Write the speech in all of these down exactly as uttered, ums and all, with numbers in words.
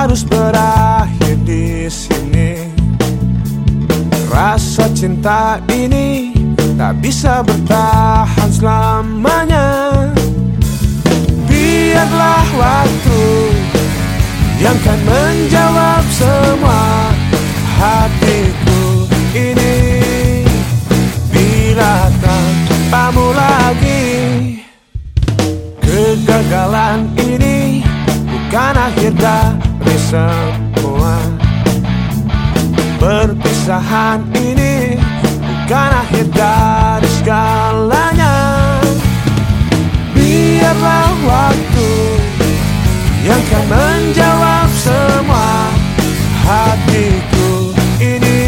harus berakhir di sini. Rasa cinta ini tak bisa bertahan selamanya. Biarlah waktu yang kan menjawab semua hatiku ini. Bila tanpamu lagi, kegagalan ini bukan akhir dari semua. Perpisahan ini bukan akhir dari segalanya. Biarlah waktu yang kan menjawab semua hatiku ini.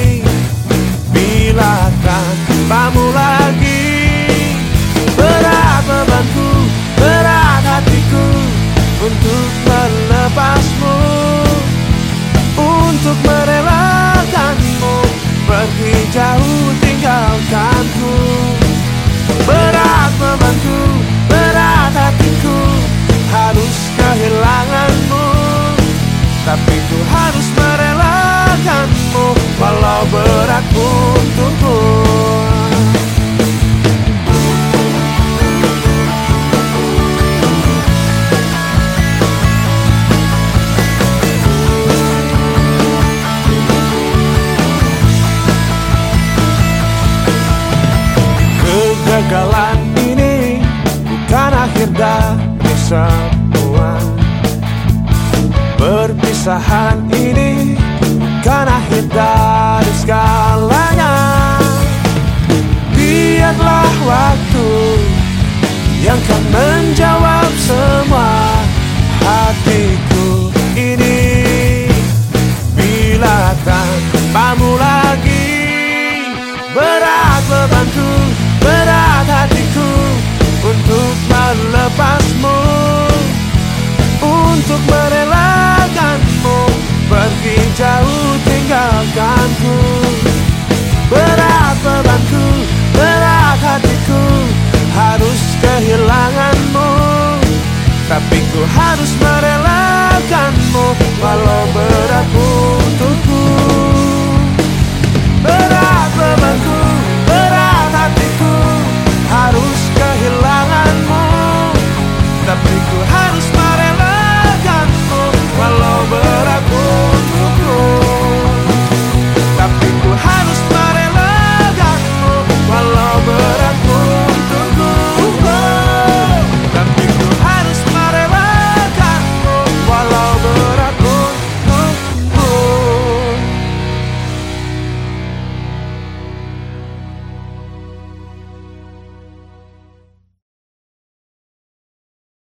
Bila tanpamu lagi, berat bebanku, berat hatiku untuk melepasmu, untuk merelakanmu pergi jauh tinggalkanku. Berat bebanku, berat hatiku harus kehilanganmu, tapi ku harus merelakanmu walau berat untukku. Kegagalan ini bukan akhir dari semua. Perpisahan ini bukan akhir dari segalanya. Biarlah waktu yang kan menjawab semua hatiku ini. Bila tanpamu lagi, berat bebanku, berat hatiku untuk melepasmu, untuk merelakanmu pergi jauh tinggalkanku. Berat bebanku, berat hatiku harus kehilanganmu, tapi ku harus merelakanmu walau berat